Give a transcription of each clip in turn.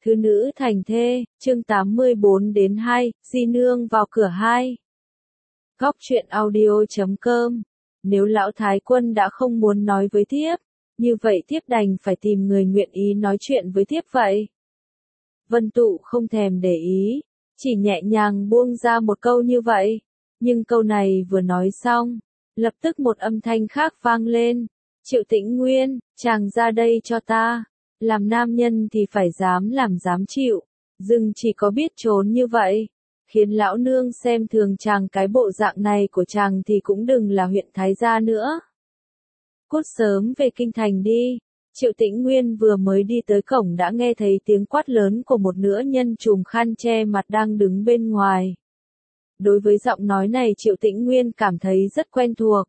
Thứ nữ thành thê, chương 84-2, Di Nương vào cửa 2. Góc truyện audio.com. Nếu lão thái quân đã không muốn nói với thiếp, như vậy thiếp đành phải tìm người nguyện ý nói chuyện với thiếp vậy. Vân Tụ không thèm để ý, chỉ nhẹ nhàng buông ra một câu như vậy. Nhưng câu này vừa nói xong, lập tức một âm thanh khác vang lên. Triệu Tĩnh Nguyên, chàng ra đây cho ta. Làm nam nhân thì phải dám làm dám chịu, dừng chỉ có biết trốn như vậy, khiến lão nương xem thường chàng. Cái bộ dạng này của chàng thì cũng đừng là huyện Thái gia nữa. Cút sớm về kinh thành đi. Triệu Tĩnh Nguyên vừa mới đi tới cổng đã nghe thấy tiếng quát lớn của một nữ nhân trùm khăn che mặt đang đứng bên ngoài. Đối với giọng nói này Triệu Tĩnh Nguyên cảm thấy rất quen thuộc.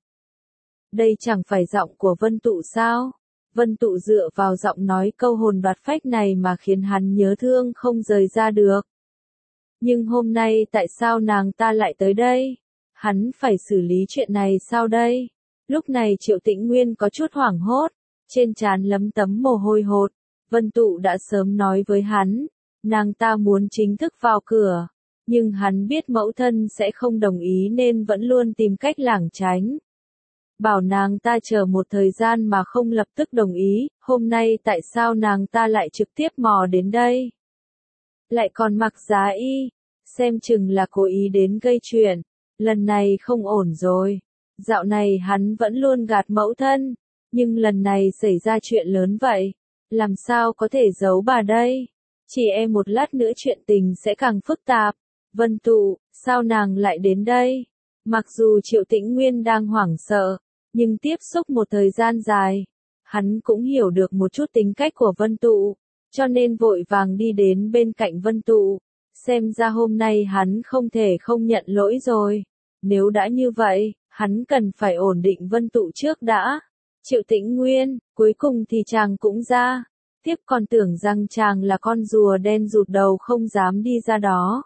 Đây chẳng phải giọng của Vân Tụ sao? Vân Tụ dựa vào giọng nói câu hồn đoạt phách này mà khiến hắn nhớ thương không rời ra được. Nhưng hôm nay tại sao nàng ta lại tới đây? Hắn phải xử lý chuyện này sao đây? Lúc này Triệu Tĩnh Nguyên có chút hoảng hốt, trên trán lấm tấm mồ hôi hột. Vân Tụ đã sớm nói với hắn, nàng ta muốn chính thức vào cửa, nhưng hắn biết mẫu thân sẽ không đồng ý nên vẫn luôn tìm cách lảng tránh. Bảo nàng ta chờ một thời gian mà không lập tức đồng ý, hôm nay tại sao nàng ta lại trực tiếp mò đến đây? Lại còn mặc giá y, xem chừng là cố ý đến gây chuyện, lần này không ổn rồi. Dạo này hắn vẫn luôn gạt mẫu thân, nhưng lần này xảy ra chuyện lớn vậy, làm sao có thể giấu bà đây? Chỉ e một lát nữa chuyện tình sẽ càng phức tạp. Vân Tụ, sao nàng lại đến đây? Mặc dù Triệu Tĩnh Nguyên đang hoảng sợ, nhưng tiếp xúc một thời gian dài, hắn cũng hiểu được một chút tính cách của Vân Tụ, cho nên vội vàng đi đến bên cạnh Vân Tụ. Xem ra hôm nay hắn không thể không nhận lỗi rồi. Nếu đã như vậy, hắn cần phải ổn định Vân Tụ trước đã. Triệu Tĩnh Nguyên, cuối cùng thì chàng cũng ra. Tiếp còn tưởng rằng chàng là con rùa đen rụt đầu không dám đi ra đó.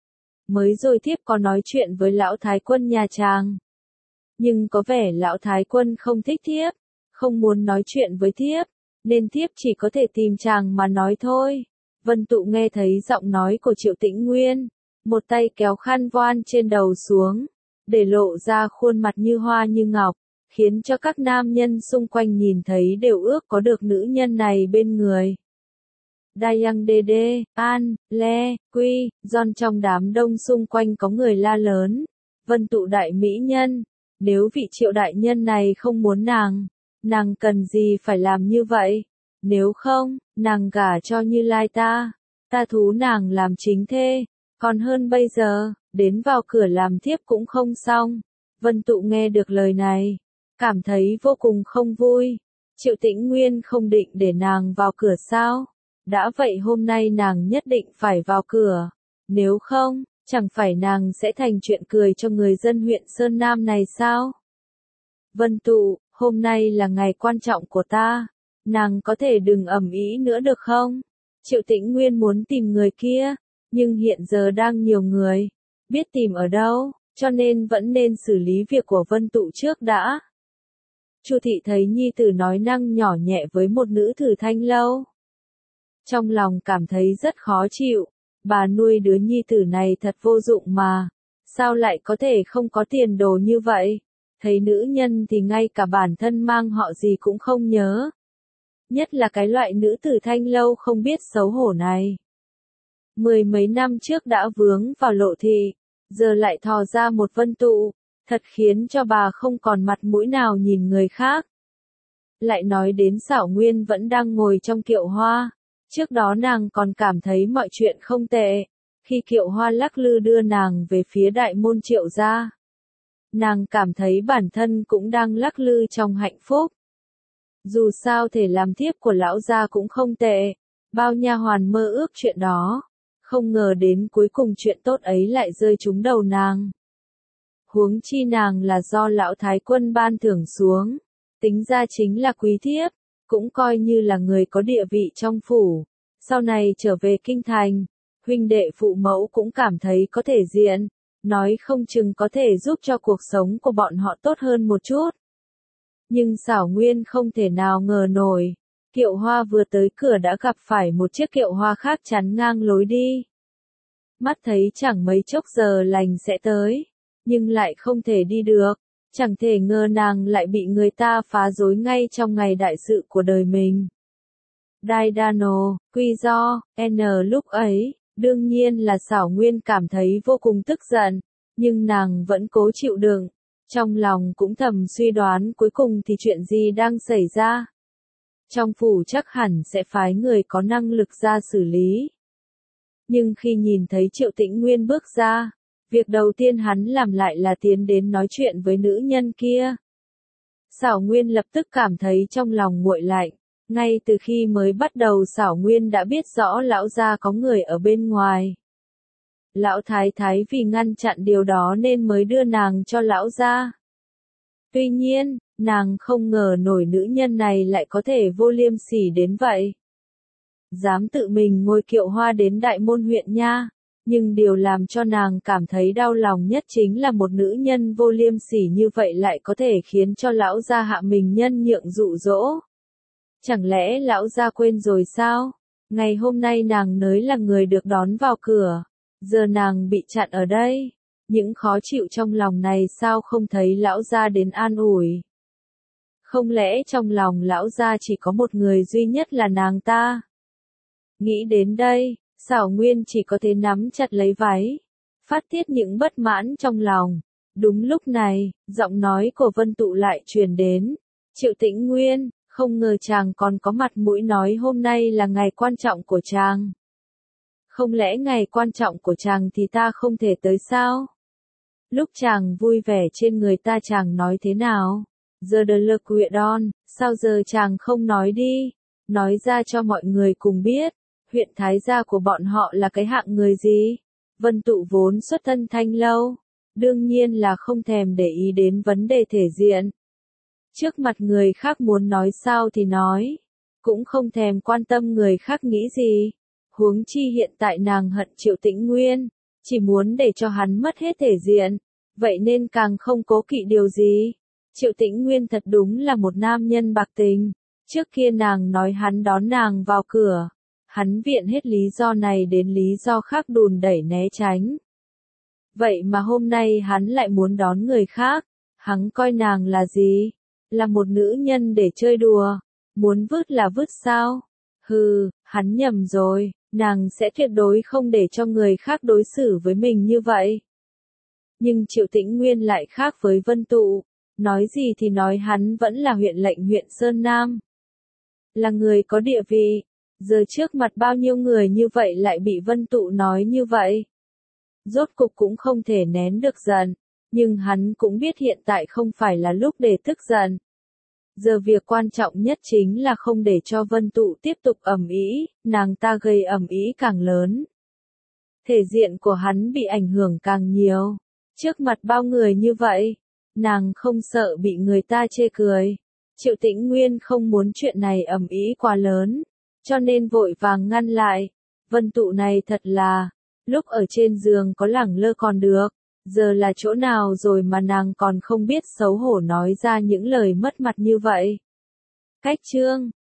Mới rồi thiếp có nói chuyện với lão thái quân nhà chàng. Nhưng có vẻ lão thái quân không thích thiếp, không muốn nói chuyện với thiếp, nên thiếp chỉ có thể tìm chàng mà nói thôi. Vân Tụ nghe thấy giọng nói của Triệu Tĩnh Nguyên, một tay kéo khăn voan trên đầu xuống, để lộ ra khuôn mặt như hoa như ngọc, khiến cho các nam nhân xung quanh nhìn thấy đều ước có được nữ nhân này bên người. Dayang Dede, An, Le, Quy, John trong đám đông xung quanh có người la lớn. Vân Tụ đại mỹ nhân, nếu vị Triệu đại nhân này không muốn nàng cần gì phải làm như vậy? Nếu không, nàng gả cho Như Lai ta thú nàng làm chính thê, còn hơn bây giờ, đến vào cửa làm thiếp cũng không xong. Vân Tụ nghe được lời này, cảm thấy vô cùng không vui. Triệu Tĩnh Nguyên không định để nàng vào cửa sao? Đã vậy hôm nay nàng nhất định phải vào cửa, nếu không, chẳng phải nàng sẽ thành chuyện cười cho người dân huyện Sơn Nam này sao? Vân Tụ, hôm nay là ngày quan trọng của ta, nàng có thể đừng ầm ĩ nữa được không? Triệu Tĩnh Nguyên muốn tìm người kia, nhưng hiện giờ đang nhiều người, biết tìm ở đâu, cho nên vẫn nên xử lý việc của Vân Tụ trước đã. Chu thị thấy nhi tử nói năng nhỏ nhẹ với một nữ tử Thanh Lâu, trong lòng cảm thấy rất khó chịu. Bà nuôi đứa nhi tử này thật vô dụng mà, sao lại có thể không có tiền đồ như vậy? Thấy nữ nhân thì ngay cả bản thân mang họ gì cũng không nhớ. Nhất là cái loại nữ tử Thanh Lâu không biết xấu hổ này. Mười mấy năm trước đã vướng vào lộ thị, giờ lại thò ra một Vân Tụ, thật khiến cho bà không còn mặt mũi nào nhìn người khác. Lại nói đến Xảo Nguyên vẫn đang ngồi trong kiệu hoa. Trước đó nàng còn cảm thấy mọi chuyện không tệ, khi kiệu hoa lắc lư đưa nàng về phía đại môn Triệu gia. Nàng cảm thấy bản thân cũng đang lắc lư trong hạnh phúc. Dù sao thể làm thiếp của lão gia cũng không tệ, bao nha hoàn mơ ước chuyện đó, không ngờ đến cuối cùng chuyện tốt ấy lại rơi trúng đầu nàng. Huống chi nàng là do lão thái quân ban thưởng xuống, tính ra chính là quý thiếp, cũng coi như là người có địa vị trong phủ. Sau này trở về kinh thành, huynh đệ phụ mẫu cũng cảm thấy có thể diện, nói không chừng có thể giúp cho cuộc sống của bọn họ tốt hơn một chút. Nhưng Xảo Nguyên không thể nào ngờ nổi, Kiệu hoa vừa tới cửa đã gặp phải một chiếc kiệu hoa khác chắn ngang lối đi. Mắt thấy chẳng mấy chốc giờ lành sẽ tới, nhưng lại không thể đi được, chẳng thể ngờ nàng lại bị người ta phá rối ngay trong ngày đại sự của đời mình. Daidano, quy do, lúc ấy, đương nhiên là Xảo Nguyên cảm thấy vô cùng tức giận, nhưng nàng vẫn cố chịu đựng, trong lòng cũng thầm suy đoán cuối cùng thì chuyện gì đang xảy ra. Trong phủ chắc hẳn sẽ phái người có năng lực ra xử lý. Nhưng khi nhìn thấy Triệu Tĩnh Nguyên bước ra, việc đầu tiên hắn làm lại là tiến đến nói chuyện với nữ nhân kia. Xảo Nguyên lập tức cảm thấy trong lòng nguội lạnh, ngay từ khi mới bắt đầu Xảo Nguyên đã biết rõ lão gia có người ở bên ngoài. Lão thái thái vì ngăn chặn điều đó nên mới đưa nàng cho lão gia. Tuy nhiên, nàng không ngờ nổi nữ nhân này lại có thể vô liêm sỉ đến vậy. Dám tự mình ngồi kiệu hoa đến Đại Môn huyện nha, nhưng điều làm cho nàng cảm thấy đau lòng nhất chính là một nữ nhân vô liêm sỉ như vậy lại có thể khiến cho lão gia hạ mình nhân nhượng dụ dỗ. Chẳng lẽ lão gia quên rồi sao? Ngày hôm nay nàng nới là người được đón vào cửa, giờ nàng bị chặn ở đây. Những khó chịu trong lòng này sao không thấy lão gia đến an ủi? Không lẽ trong lòng lão gia chỉ có một người duy nhất là nàng ta? Nghĩ đến đây, Xảo Nguyên chỉ có thể nắm chặt lấy váy, phát tiết những bất mãn trong lòng. Đúng lúc này, giọng nói của Vân Tụ lại truyền đến. Triệu Tĩnh Nguyên, không ngờ chàng còn có mặt mũi nói hôm nay là ngày quan trọng của chàng. Không lẽ ngày quan trọng của chàng thì ta không thể tới sao? Lúc chàng vui vẻ trên người ta chàng nói thế nào? Giờ de le Cuirdon, sao giờ chàng không nói đi? Nói ra cho mọi người cùng biết, huyện thái gia của bọn họ là cái hạng người gì? Vân Tụ vốn xuất thân Thanh Lâu, đương nhiên là không thèm để ý đến vấn đề thể diện. Trước mặt người khác muốn nói sao thì nói, cũng không thèm quan tâm người khác nghĩ gì. Huống chi hiện tại nàng hận Triệu Tĩnh Nguyên, chỉ muốn để cho hắn mất hết thể diện, vậy nên càng không cố kỵ điều gì. Triệu Tĩnh Nguyên thật đúng là một nam nhân bạc tình, trước kia nàng nói hắn đón nàng vào cửa, hắn viện hết lý do này đến lý do khác đùn đẩy né tránh. Vậy mà hôm nay hắn lại muốn đón người khác, hắn coi nàng là gì? Là một nữ nhân để chơi đùa, muốn vứt là vứt sao? Hừ, hắn nhầm rồi, nàng sẽ tuyệt đối không để cho người khác đối xử với mình như vậy. Nhưng Triệu Tĩnh Nguyên lại khác với Vân Tụ, nói gì thì nói hắn vẫn là huyện lệnh huyện Sơn Nam. Là người có địa vị, giờ trước mặt bao nhiêu người như vậy lại bị Vân Tụ nói như vậy. Rốt cục cũng không thể nén được giận, nhưng hắn cũng biết hiện tại không phải là lúc để tức giận. Giờ việc quan trọng nhất chính là không để cho Vân Tụ tiếp tục ầm ĩ, nàng ta gây ầm ĩ càng lớn. Thể diện của hắn bị ảnh hưởng càng nhiều. Trước mặt bao người như vậy, nàng không sợ bị người ta chê cười. Triệu Tĩnh Nguyên không muốn chuyện này ầm ĩ quá lớn, cho nên vội vàng ngăn lại. Vân Tụ này thật là, lúc ở trên giường có lẳng lơ còn được, giờ là chỗ nào rồi mà nàng còn không biết xấu hổ nói ra những lời mất mặt như vậy. Cách chương